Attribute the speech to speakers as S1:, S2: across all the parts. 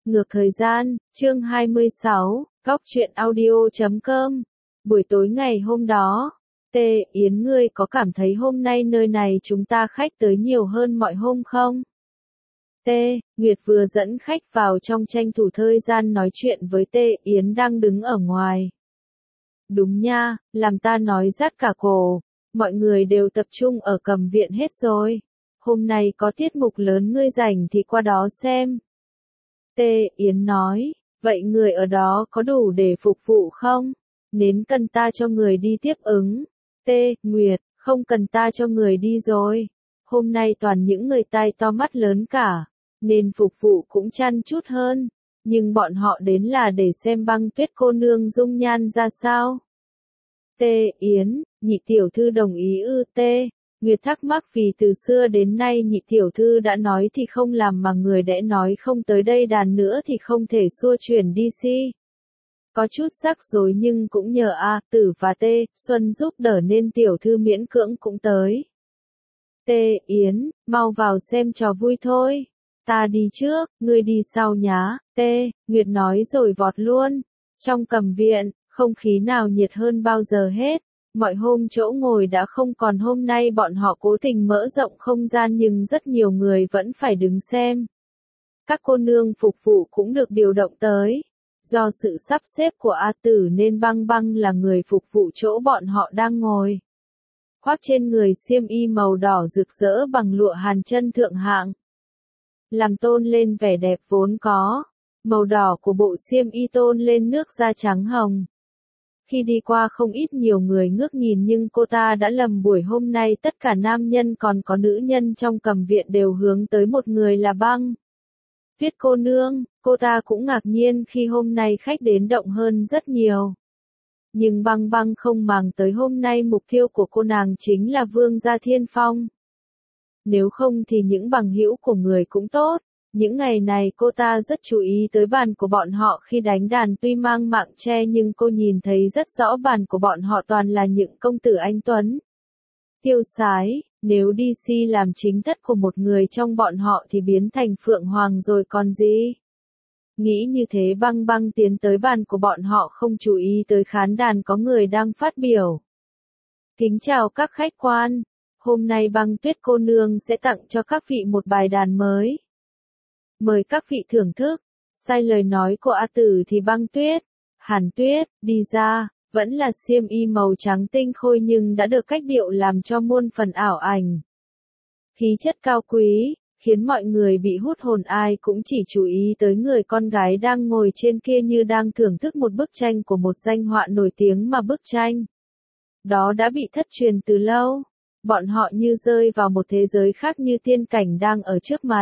S1: Ngược thời gian, chương 26, góc truyện audio.com. Buổi tối ngày hôm đó, Yến ngươi có cảm thấy hôm nay nơi này chúng ta khách tới nhiều hơn mọi hôm không? Nguyệt vừa dẫn khách vào trong tranh thủ thời gian nói chuyện với Yến đang đứng ở ngoài. Đúng nha, làm ta nói rát cả cổ, mọi người đều tập trung ở Cầm Viện hết rồi. Hôm nay có tiết mục lớn ngươi rảnh thì qua đó xem. Yến nói, vậy người ở đó có đủ để phục vụ không? Nếu cần ta cho người đi tiếp ứng. Nguyệt, không cần ta cho người đi rồi. Hôm nay toàn những người tai to mắt lớn cả, nên phục vụ cũng chăn chút hơn. Nhưng bọn họ đến là để xem Băng Tuyết cô nương dung nhan ra sao. Yến, nhị tiểu thư đồng ý ư? Nguyệt thắc mắc vì từ xưa đến nay nhị tiểu thư đã nói thì không làm mà người đã nói không tới đây đàn nữa thì không thể xua chuyển đi si. Có chút rắc rối nhưng cũng nhờ A Tử và Xuân giúp đỡ nên tiểu thư miễn cưỡng cũng tới. Yến, mau vào xem trò vui thôi. Ta đi trước, ngươi đi sau nhá. Nguyệt nói rồi vọt luôn. Trong Cầm Viện, không khí nào nhiệt hơn bao giờ hết. Mọi hôm chỗ ngồi đã không còn, hôm nay bọn họ cố tình mở rộng không gian nhưng rất nhiều người vẫn phải đứng xem. Các cô nương phục vụ cũng được điều động tới. Do sự sắp xếp của A Tử nên Băng Băng là người phục vụ chỗ bọn họ đang ngồi. Khoác trên người xiêm y màu đỏ rực rỡ bằng lụa hàn chân thượng hạng. Làm tôn lên vẻ đẹp vốn có. Màu đỏ của bộ xiêm y tôn lên nước da trắng hồng. Khi đi qua không ít nhiều người ngước nhìn nhưng cô ta đã lầm buổi hôm nay tất cả nam nhân còn có nữ nhân trong Cầm Viện đều hướng tới một người là Băng Tuyết cô nương. Cô ta cũng ngạc nhiên khi hôm nay khách đến động hơn rất nhiều. Nhưng Băng Băng không màng tới, hôm nay mục tiêu của cô nàng chính là Vương gia Thiên Phong. Nếu không thì những bằng hữu của người cũng tốt. Những ngày này cô ta rất chú ý tới bàn của bọn họ khi đánh đàn, tuy mang mạng che nhưng cô nhìn thấy rất rõ bàn của bọn họ toàn là những công tử anh tuấn. Tiêu sái, nếu DC làm chính thất của một người trong bọn họ thì biến thành Phượng Hoàng rồi còn gì. Nghĩ như thế Băng Băng tiến tới bàn của bọn họ không chú ý tới khán đàn có người đang phát biểu. Kính chào các khách quan, hôm nay Băng Tuyết cô nương sẽ tặng cho các vị một bài đàn mới. Mời các vị thưởng thức. Sai lời nói của A Tử thì Băng Tuyết, Hàn Tuyết, đi ra, vẫn là xiêm y màu trắng tinh khôi nhưng đã được cách điệu làm cho muôn phần ảo ảnh. Khí chất cao quý, khiến mọi người bị hút hồn, ai cũng chỉ chú ý tới người con gái đang ngồi trên kia như đang thưởng thức một bức tranh của một danh họa nổi tiếng mà bức tranh đó đã bị thất truyền từ lâu. Bọn họ như rơi vào một thế giới khác, như tiên cảnh đang ở trước mặt.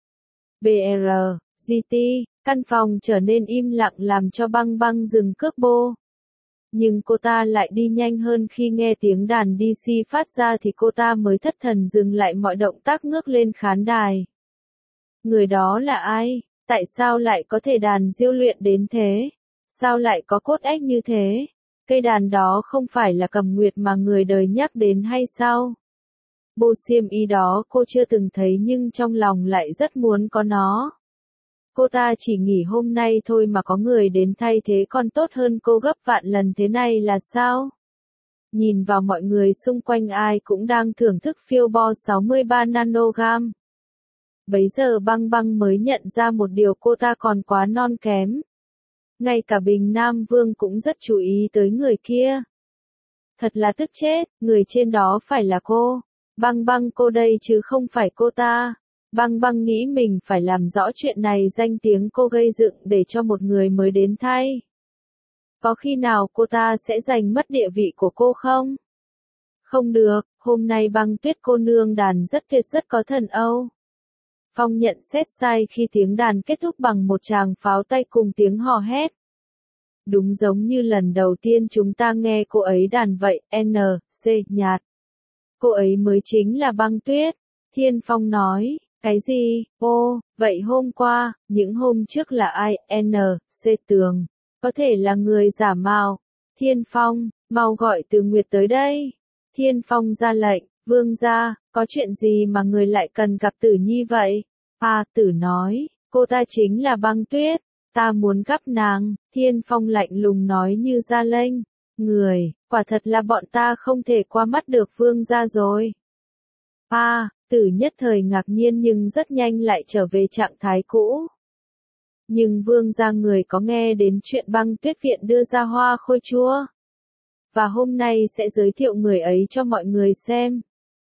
S1: GT, căn phòng trở nên im lặng làm cho Băng Băng dừng cước bộ. Nhưng cô ta lại đi nhanh hơn, khi nghe tiếng đàn DC phát ra thì cô ta mới thất thần dừng lại mọi động tác ngước lên khán đài. Người đó là ai? Tại sao lại có thể đàn diêu luyện đến thế? Sao lại có cốt ếch như thế? Cây đàn đó không phải là Cầm Nguyệt mà người đời nhắc đến hay sao? Bộ xiêm y đó cô chưa từng thấy nhưng trong lòng lại rất muốn có nó. Cô ta chỉ nghỉ hôm nay thôi mà có người đến thay thế còn tốt hơn cô gấp vạn lần, thế này là sao? Nhìn vào mọi người xung quanh ai cũng đang thưởng thức phiêu bo 63 nanogam. Bấy giờ Băng Băng mới nhận ra một điều, cô ta còn quá non kém. Ngay cả Bình Nam Vương cũng rất chú ý tới người kia. Thật là tức chết, người trên đó phải là cô. Băng Băng cô đây chứ không phải cô ta. Băng Băng nghĩ mình phải làm rõ chuyện này, danh tiếng cô gây dựng để cho một người mới đến thay. Có khi nào cô ta sẽ giành mất địa vị của cô không? Không được, hôm nay Băng Tuyết cô nương đàn rất tuyệt, rất có thần Âu. Phong nhận xét sai khi tiếng đàn kết thúc bằng một tràng pháo tay cùng tiếng hò hét. Đúng giống như lần đầu tiên chúng ta nghe cô ấy đàn vậy, nhạt. Cô ấy mới chính là Băng Tuyết. Thiên Phong nói, cái gì? Vậy hôm qua, những hôm trước là ai? Tường. Có thể là người giả mạo. Thiên Phong, mau gọi Từ Nguyệt tới đây. Thiên Phong ra lệnh, Vương gia, có chuyện gì mà người lại cần gặp Tử Nhi vậy? A Tử nói, Cô ta chính là Băng Tuyết, ta muốn gặp nàng, Thiên Phong lạnh lùng nói như ra lệnh. Người, quả thật là bọn ta không thể qua mắt được vương gia rồi. Tử nhất thời ngạc nhiên nhưng rất nhanh lại trở về trạng thái cũ. Nhưng vương gia người có nghe đến chuyện Băng Tuyết viện đưa ra hoa khôi chua? Và hôm nay sẽ giới thiệu người ấy cho mọi người xem.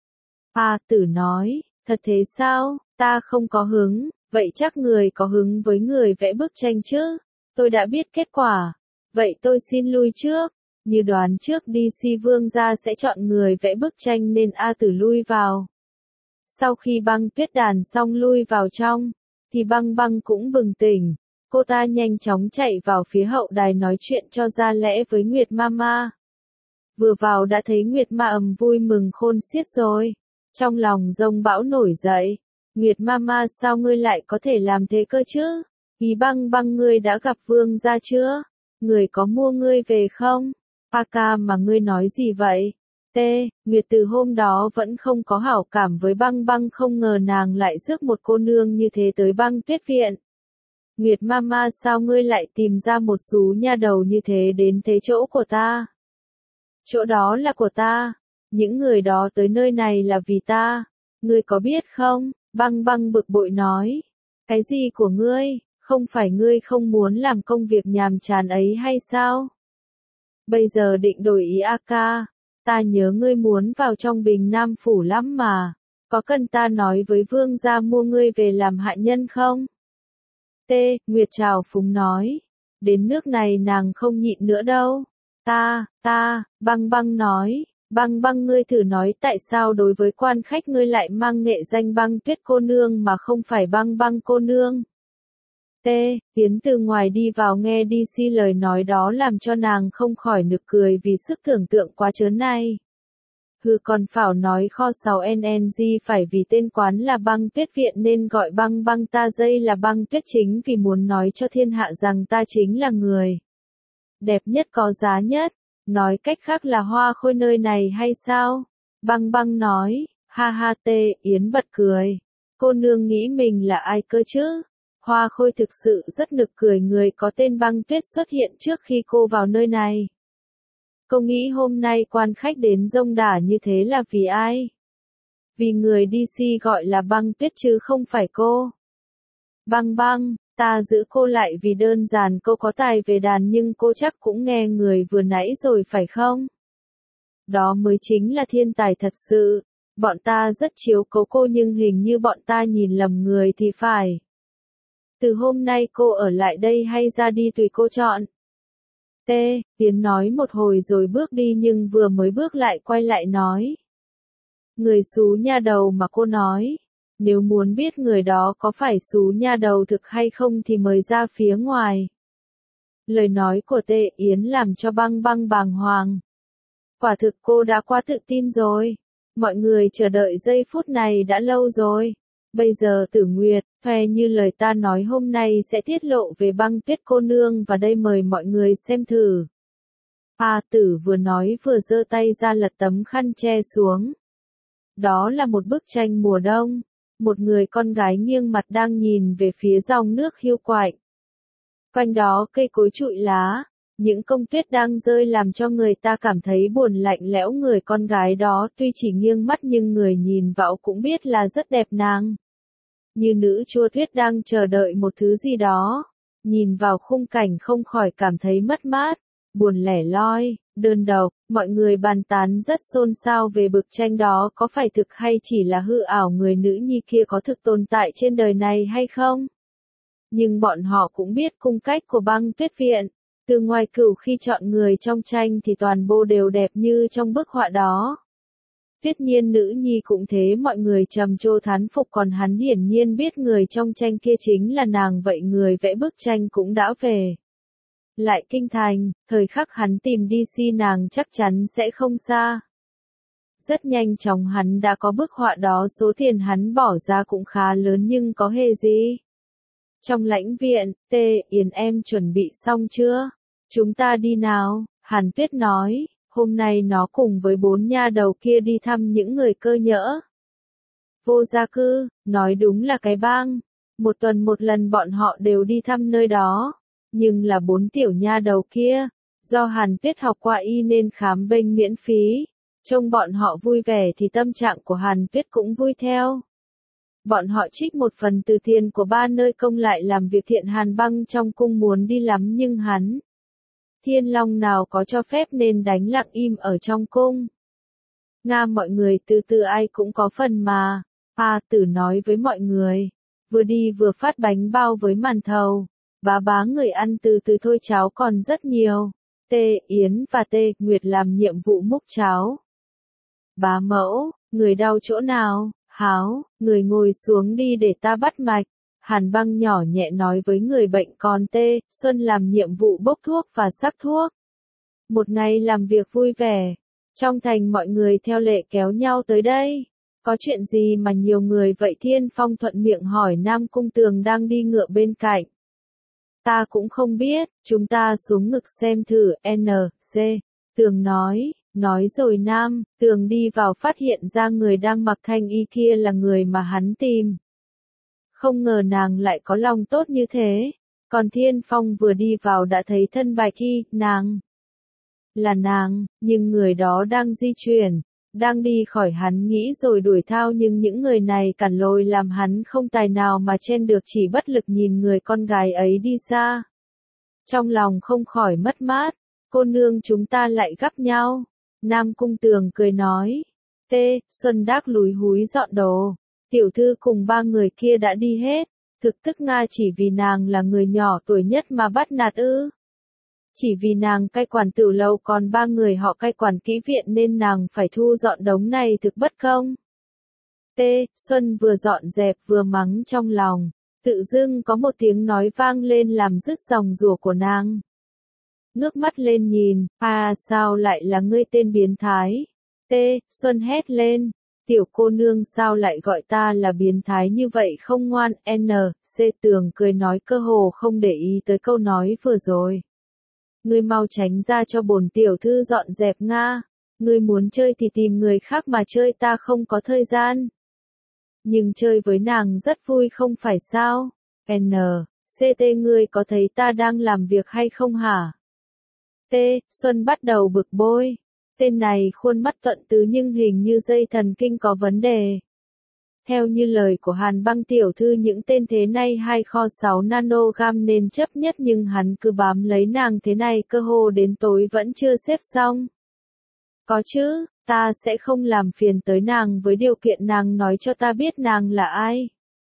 S1: Tử nói, thật thế sao, ta không có hứng, vậy chắc người có hứng với người vẽ bức tranh chứ? Tôi đã biết kết quả, vậy tôi xin lui trước. Như đoán trước DC vương gia sẽ chọn người vẽ bức tranh nên Tử lui vào. Sau khi Băng Tuyết đàn xong lui vào trong, thì Băng Băng cũng bừng tỉnh. Cô ta nhanh chóng chạy vào phía hậu đài nói chuyện cho ra lẽ với Nguyệt Mama. Vừa vào đã thấy Nguyệt Ma vui mừng khôn xiết rồi. Trong lòng dông bão nổi dậy. Nguyệt Mama sao ngươi lại có thể làm thế cơ chứ? Ý Băng Băng ngươi đã gặp vương gia chưa? Người có mua ngươi về không? Ca mà ngươi nói gì vậy? Nguyệt từ hôm đó vẫn không có hảo cảm với Băng Băng, không ngờ nàng lại rước một cô nương như thế tới Băng Tuyết viện. Nguyệt Mama sao ngươi lại tìm ra một xú nha đầu như thế đến thế chỗ của ta? Chỗ đó là của ta. Những người đó tới nơi này là vì ta. Ngươi có biết không? Băng Băng bực bội nói. Cái gì của ngươi? Không phải ngươi không muốn làm công việc nhàm chán ấy hay sao? Bây giờ định đổi ý ca. Ta nhớ ngươi muốn vào trong Bình Nam phủ lắm mà. Có cần ta nói với vương gia mua ngươi về làm hạ nhân không? Nguyệt trào phúng nói. Đến nước này nàng không nhịn nữa đâu. Băng Băng nói. Băng Băng ngươi thử nói tại sao đối với quan khách ngươi lại mang nghệ danh Băng Tuyết cô nương mà không phải Băng Băng cô nương. Tiến từ ngoài đi vào nghe DC lời nói đó làm cho nàng không khỏi nực cười vì sức tưởng tượng quá trớn này. Còn phảo nói kho 6NNG phải vì tên quán là Băng Tuyết viện nên gọi Băng Băng ta dây là Băng Tuyết chính vì muốn nói cho thiên hạ rằng ta chính là người đẹp nhất có giá nhất. Nói cách khác là hoa khôi nơi này hay sao? Băng Băng nói, Yến bật cười. Cô nương nghĩ mình là ai cơ chứ? Hoa khôi thực sự rất nực cười người có tên Băng Tuyết xuất hiện trước khi cô vào nơi này. Cô nghĩ hôm nay quan khách đến dông đả như thế là vì ai? Vì người DC gọi là Băng Tuyết chứ không phải cô. Băng Băng, ta giữ cô lại vì đơn giản cô có tài về đàn nhưng cô chắc cũng nghe người vừa nãy rồi phải không? Đó mới chính là thiên tài thật sự. Bọn ta rất chiếu cố cô nhưng hình như bọn ta nhìn lầm người thì phải. Từ hôm nay cô ở lại đây hay ra đi tùy cô chọn. Tiến nói một hồi rồi bước đi nhưng vừa mới bước lại quay lại nói. Người xú nha đầu mà cô nói. Nếu muốn biết người đó có phải xú nha đầu thực hay không thì mời ra phía ngoài. Lời nói của Yến làm cho Băng Băng bàng hoàng. Quả thực cô đã quá tự tin rồi. Mọi người chờ đợi giây phút này đã lâu rồi. Bây giờ Tử Nguyệt, khoe như lời ta nói hôm nay sẽ tiết lộ về Băng Tuyết cô nương và đây mời mọi người xem thử. Tử vừa nói vừa giơ tay ra lật tấm khăn che xuống. Đó là một bức tranh mùa đông. Một người con gái nghiêng mặt đang nhìn về phía dòng nước hiu quạnh. Quanh đó cây cối trụi lá, những bông tuyết đang rơi làm cho người ta cảm thấy buồn lạnh lẽo. Người con gái đó tuy chỉ nghiêng mắt nhưng người nhìn vào cũng biết là rất đẹp nàng. Như nữ chúa tuyết đang chờ đợi một thứ gì đó. Nhìn vào khung cảnh không khỏi cảm thấy mất mát, buồn lẻ loi, đơn độc. Mọi người bàn tán rất xôn xao về bức tranh đó có phải thực hay chỉ là hư ảo, người nữ nhi kia có thực tồn tại trên đời này hay không. Nhưng bọn họ cũng biết cung cách của Băng Tuyết viện. Từ ngoài cửu khi chọn người trong tranh thì toàn bộ đều đẹp như trong bức họa đó. Tuyết Nhiên nữ nhi cũng thế, mọi người trầm trồ thán phục, còn hắn hiển nhiên biết người trong tranh kia chính là nàng, vậy người vẽ bức tranh cũng đã về lại kinh thành, thời khắc hắn tìm DC nàng chắc chắn sẽ không xa. Rất nhanh chóng hắn đã có bức họa đó, số tiền hắn bỏ ra cũng khá lớn nhưng có hề gì. Trong lãnh viện, Yến em chuẩn bị xong chưa? Chúng ta đi nào, Hàn Tuyết nói, hôm nay nó cùng với 4 nha đầu kia đi thăm những người cơ nhỡ. Vô gia cư, nói đúng là cái bang. Một tuần một lần bọn họ đều đi thăm nơi đó. Nhưng là 4 tiểu nha đầu kia, do Hàn Tuyết học qua y nên khám bệnh miễn phí. Trông bọn họ vui vẻ thì tâm trạng của Hàn Tuyết cũng vui theo. Bọn họ trích một phần từ tiền của 3 nơi công lại làm việc thiện. Hàn Băng trong cung muốn đi lắm nhưng hắn Thiên Long nào có cho phép nên đánh lặng im ở trong cung. Nga mọi người từ từ ai cũng có phần mà. A Tử nói với mọi người. Vừa đi vừa phát bánh bao với màn thầu. Bá người ăn từ từ thôi, cháo còn rất nhiều. T Yến và T Nguyệt làm nhiệm vụ múc cháo. Bá mẫu, người đau chỗ nào? Háo, người ngồi xuống đi để ta bắt mạch. Hàn Băng nhỏ nhẹ nói với người bệnh, còn T Xuân làm nhiệm vụ bốc thuốc và sắc thuốc. Một ngày làm việc vui vẻ. Trong thành mọi người theo lệ kéo nhau tới đây. Có chuyện gì mà nhiều người vậy? Thiên Phong thuận miệng hỏi. Nam Cung Tường đang đi ngựa bên cạnh. Ta cũng không biết, chúng ta xuống ngực xem thử. N.C. Tường nói rồi Nam Tường đi vào phát hiện ra người đang mặc thanh y kia là người mà hắn tìm. Không ngờ nàng lại có lòng tốt như thế. Còn Thiên Phong vừa đi vào đã thấy thân Bạch Y, nàng. Là nàng, nhưng người đó đang di chuyển, đang đi khỏi. Hắn nghĩ rồi đuổi theo nhưng những người này cản lối làm hắn không tài nào mà chen được, chỉ bất lực nhìn người con gái ấy đi xa. Trong lòng không khỏi mất mát, cô nương chúng ta lại gặp nhau. Nam Cung Tường cười nói. T Xuân Đắc lúi húi dọn đồ. Tiểu thư cùng 3 người kia đã đi hết. Thực tức Nga chỉ vì nàng là người nhỏ tuổi nhất mà bắt nạt ư? Chỉ vì nàng cai quản Tử Lầu còn 3 người họ cai quản kỹ viện nên nàng phải thu dọn đống này, thực bất công. T Xuân vừa dọn dẹp vừa mắng trong lòng. Tự dưng có một tiếng nói vang lên làm dứt dòng rủa của nàng. Ngước mắt lên nhìn, sao lại là ngươi tên biến thái? T Xuân hét lên. Tiểu cô nương sao lại gọi ta là biến thái như vậy không ngoan? N.C. Tường cười nói, cơ hồ không để ý tới câu nói vừa rồi. Ngươi mau tránh ra cho bổn tiểu thư dọn dẹp Nga. Ngươi muốn chơi thì tìm người khác mà chơi, ta không có thời gian. Nhưng chơi với nàng rất vui không phải sao? N.C.T. Ngươi có thấy ta đang làm việc hay không hả? T. Xuân bắt đầu bực bội. Tên này khuôn mắt thuận tứ nhưng hình như dây thần kinh có vấn đề. Theo như lời của Hàn Băng tiểu thư, những tên thế này hay kho 6 nanogam nên chấp nhất, nhưng hắn cứ bám lấy nàng thế này cơ hồ đến tối vẫn chưa xếp xong. Có chứ, ta sẽ không làm phiền tới nàng với điều kiện nàng nói cho ta biết nàng là ai.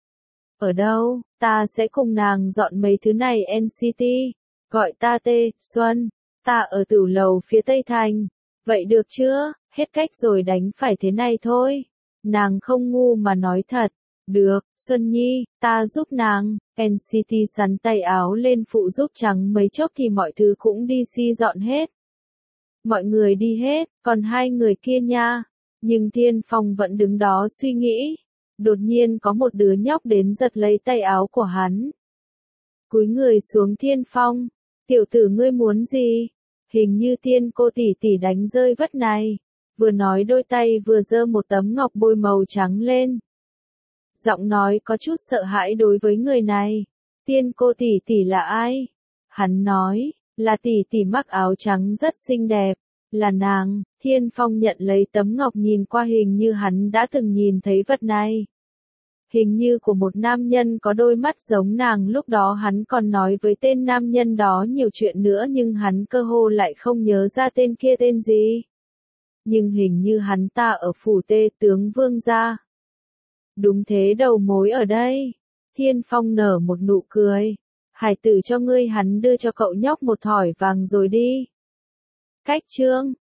S1: Ở đâu, ta sẽ cùng nàng dọn mấy thứ này. NCT, gọi ta T Xuân, ta ở Tử Lầu phía Tây Thành. Vậy được chưa, hết cách rồi, đánh phải thế này thôi. Nàng không ngu mà nói thật. Được, Xuân Nhi, ta giúp nàng. NCT sắn tay áo lên phụ giúp, chẳng mấy chốc thì mọi thứ cũng đi dọn hết. Mọi người đi hết, còn 2 người kia nha. Nhưng Thiên Phong vẫn đứng đó suy nghĩ. Đột nhiên có một đứa nhóc đến giật lấy tay áo của hắn. Cúi người xuống. Thiên Phong, tiểu tử ngươi muốn gì? Hình như tiên cô tỷ tỷ đánh rơi vất này. Vừa nói đôi tay vừa giơ một tấm ngọc bôi màu trắng lên. Giọng nói có chút sợ hãi đối với người này. Tiên cô tỷ tỷ là ai? Hắn nói, là tỷ tỷ mặc áo trắng rất xinh đẹp. Là nàng. Thiên Phong nhận lấy tấm ngọc, nhìn qua hình như hắn đã từng nhìn thấy vật này. Hình như của một nam nhân có đôi mắt giống nàng, lúc đó hắn còn nói với tên nam nhân đó nhiều chuyện nữa nhưng hắn cơ hồ lại không nhớ ra tên kia tên gì. Nhưng hình như hắn ta ở phủ Tê tướng Vương gia. Đúng thế, đầu mối ở đây. Thiên Phong nở một nụ cười. Hải tử cho ngươi, hắn đưa cho cậu nhóc một thỏi vàng rồi đi. Cách chương